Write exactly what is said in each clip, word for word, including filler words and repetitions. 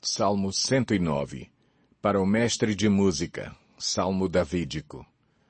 Salmo cento e nove. Para o mestre de música, Salmo davídico.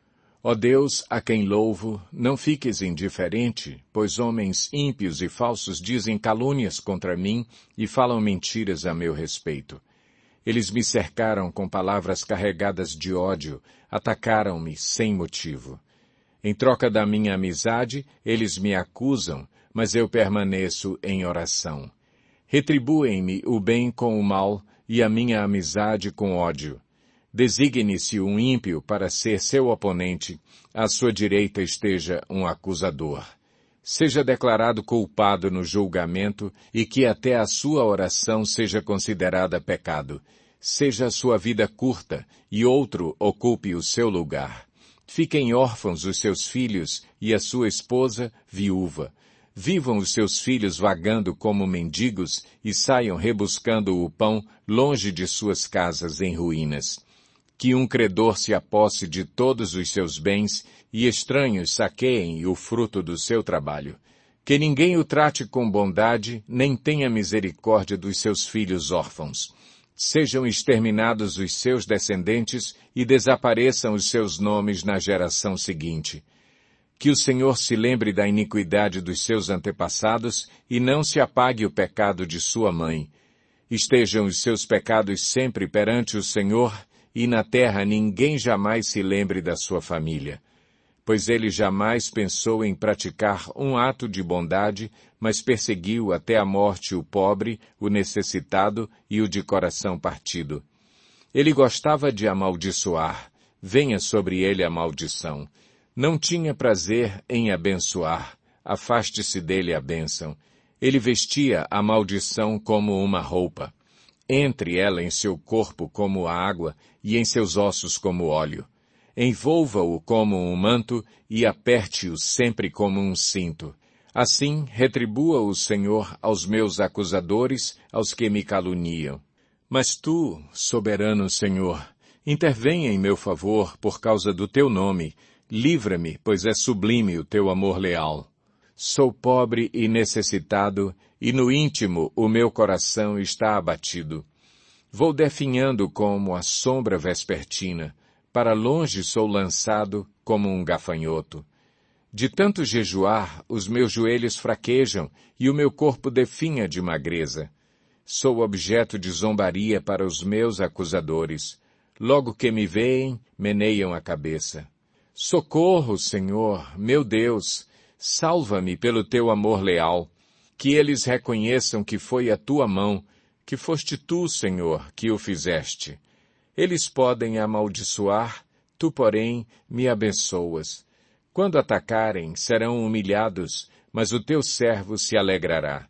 Ó Deus, a quem louvo, não fiques indiferente, pois homens ímpios e falsos dizem calúnias contra mim e falam mentiras a meu respeito. Eles me cercaram com palavras carregadas de ódio, atacaram-me sem motivo. Em troca da minha amizade, eles me acusam, mas eu permaneço em oração. Retribuem-me o bem com o mal e a minha amizade com ódio. Designe-se um ímpio para ser seu oponente, à sua direita esteja um acusador. Seja declarado culpado no julgamento e que até a sua oração seja considerada pecado. Seja a sua vida curta e outro ocupe o seu lugar. Fiquem órfãos os seus filhos e a sua esposa viúva. Vivam os seus filhos vagando como mendigos e saiam rebuscando o pão longe de suas casas em ruínas. Que um credor se aposse de todos os seus bens e estranhos saqueiem o fruto do seu trabalho. Que ninguém o trate com bondade, nem tenha misericórdia dos seus filhos órfãos. Sejam exterminados os seus descendentes e desapareçam os seus nomes na geração seguinte. Que o Senhor se lembre da iniquidade dos seus antepassados e não se apague o pecado de sua mãe. Estejam os seus pecados sempre perante o Senhor e na terra ninguém jamais se lembre da sua família. Pois ele jamais pensou em praticar um ato de bondade, mas perseguiu até a morte o pobre, o necessitado e o de coração partido. Ele gostava de amaldiçoar. Venha sobre ele a maldição. Não tinha prazer em abençoar. Afaste-se dele a bênção. Ele vestia a maldição como uma roupa. Entre ela em seu corpo como a água e em seus ossos como óleo. Envolva-o como um manto e aperte-o sempre como um cinto. Assim, retribua o Senhor aos meus acusadores, aos que me caluniam. Mas tu, soberano Senhor, intervenha em meu favor por causa do teu nome. Livra-me, pois é sublime o teu amor leal. Sou pobre e necessitado, e no íntimo o meu coração está abatido. Vou definhando como a sombra vespertina. Para longe sou lançado como um gafanhoto. De tanto jejuar, os meus joelhos fraquejam e o meu corpo definha de magreza. Sou objeto de zombaria para os meus acusadores. Logo que me veem, meneiam a cabeça. Socorro, Senhor, meu Deus, salva-me pelo teu amor leal. Que eles reconheçam que foi a tua mão, que foste tu, Senhor, que o fizeste. Eles podem amaldiçoar, tu, porém, me abençoas. Quando atacarem, serão humilhados, mas o teu servo se alegrará.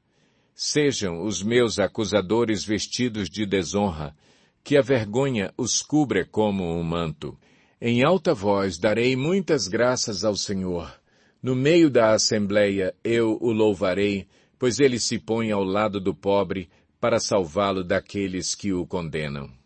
Sejam os meus acusadores vestidos de desonra, que a vergonha os cubra como um manto. Em alta voz darei muitas graças ao Senhor. No meio da assembleia eu o louvarei, pois ele se põe ao lado do pobre para salvá-lo daqueles que o condenam.